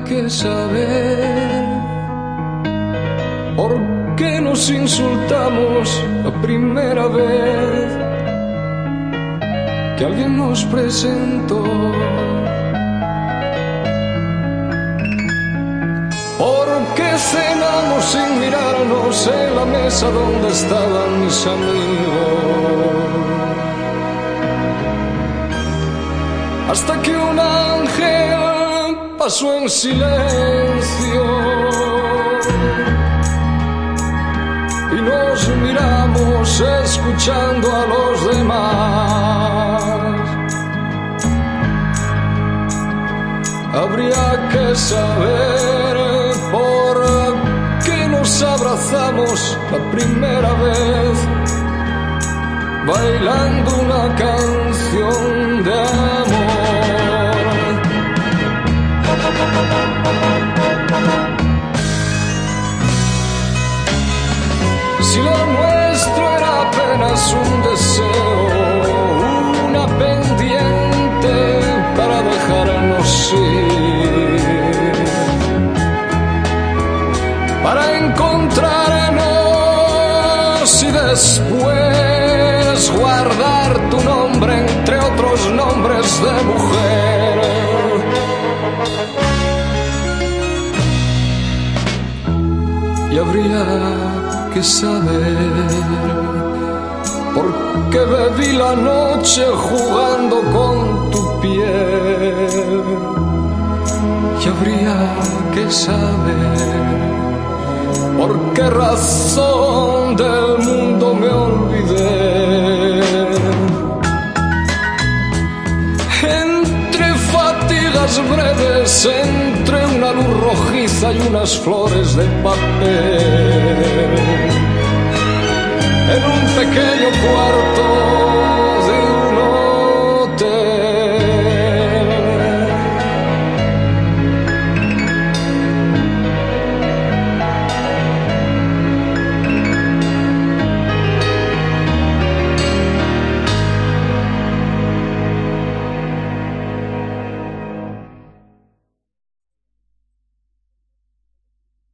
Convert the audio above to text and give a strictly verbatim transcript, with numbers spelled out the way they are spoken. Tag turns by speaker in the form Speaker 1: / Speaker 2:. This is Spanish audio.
Speaker 1: que saber por qué nos insultamos la primera vez que alguien nos presentó. ¿Por qué cenamos sin mirarnos en la mesa donde estaban mis amigos? Hasta que un ángel pasó en silencio y nos miramos escuchando a los demás. Habría que saber por qué nos abrazamos la primera vez, bailando una canción de amor. Si lo nuestro era apenas un deseo, una pendiente para dejarnos ir, para encontrarnos y después guardar tu nombre entre otros nombres de mujer. Y habría que saber por qué bebí la noche jugando con tu piel. Y habría que saber por qué razón del mundo me olvidé. Entre fatigas breves, entre una luz rojiza y unas flores de papel, en un pequeño cuarto